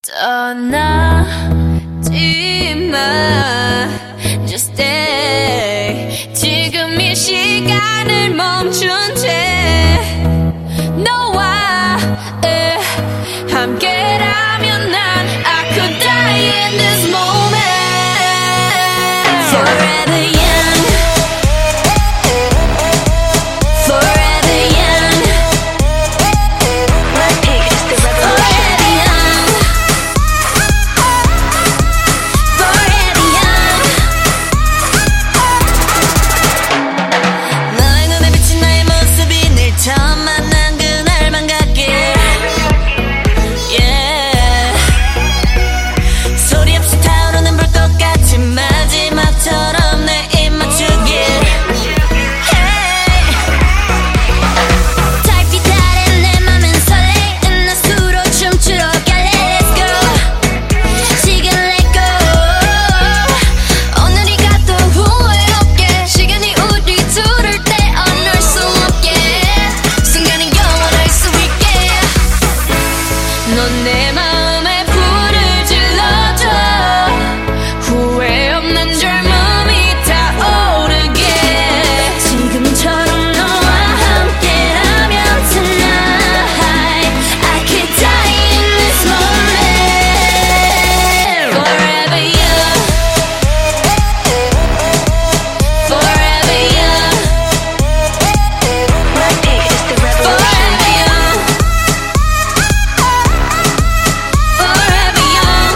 떠나지 마 Just stay 지금 이 시간을 멈춘 채 너와 함께라면 난 I could die in this moment Forever young Forever young Blackpink is the revolution Forever young 너의 눈에 비친 나의 모습이 늘 처음 만난 그날만 같길 Yeah 소리 없이 타오르는 불꽃 같이 마지막처럼 내 입 맞추길 Hey 달빛 아래 내 맘은 설레이는 낮수로 춤추러 갈래 Let's go 지금 let go 오늘이 가도 후회 없게 시간이 우리 둘을 떼어놓을 수 없게 순간이 영원할 수 있게 넌 내 마음에 불을 질러줘 후회 없는 젊음이 타오르게 지금처럼 너와 함께라면 tonight I could die in this moment Forever young Forever young Blackpink is the revolution Forever young Forever young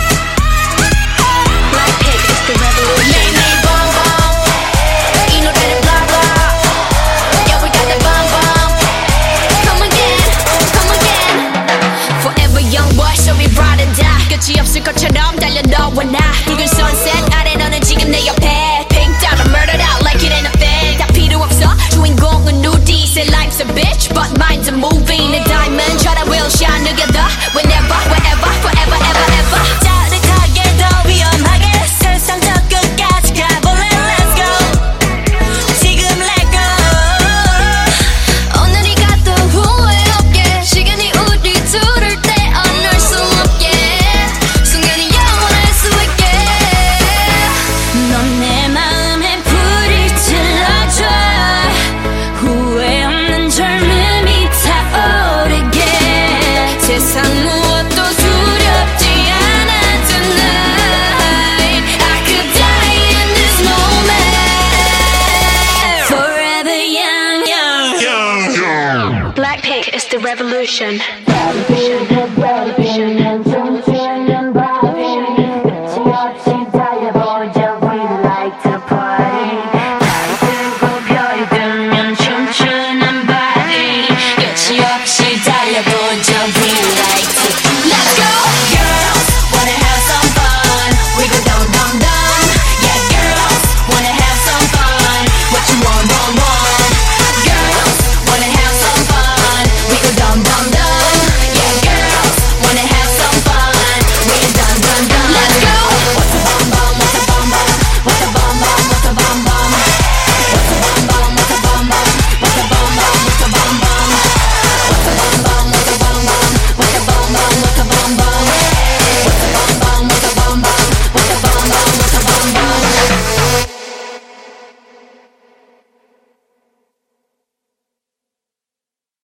Blackpink is the revolution 매일매일 bonbon 이 노래는 blah blah Yeah we got the bonbon Come again Come again Forever young boy so we ride and die 끝이 없을 것처럼 달려 너와 나 붉은 sunset 아래 너는 지금 내 옆에 Pink dot murdered out like it ain't a thing 다 필요 없어 주인공은 우리 Say life's a bitch but mine's a movie 내 diamond처럼 we'll shine together Whenever wherever forever ever ever 짜릿하게 더 위험하게 세상 저 끝까지 가볼래 Let's go 지금 let go 오늘이 가도 후회 없게 시간이 우리 둘을 떼어놓을 수 없게 순간이 영원할 수 있게 넌 내 마음에 불을 질러줘 후회 없는 젊음이 타오르게 세상 무엇도 두렵지 않아 tonight I could die in this moment Forever young Blackpink is the revolution Revolution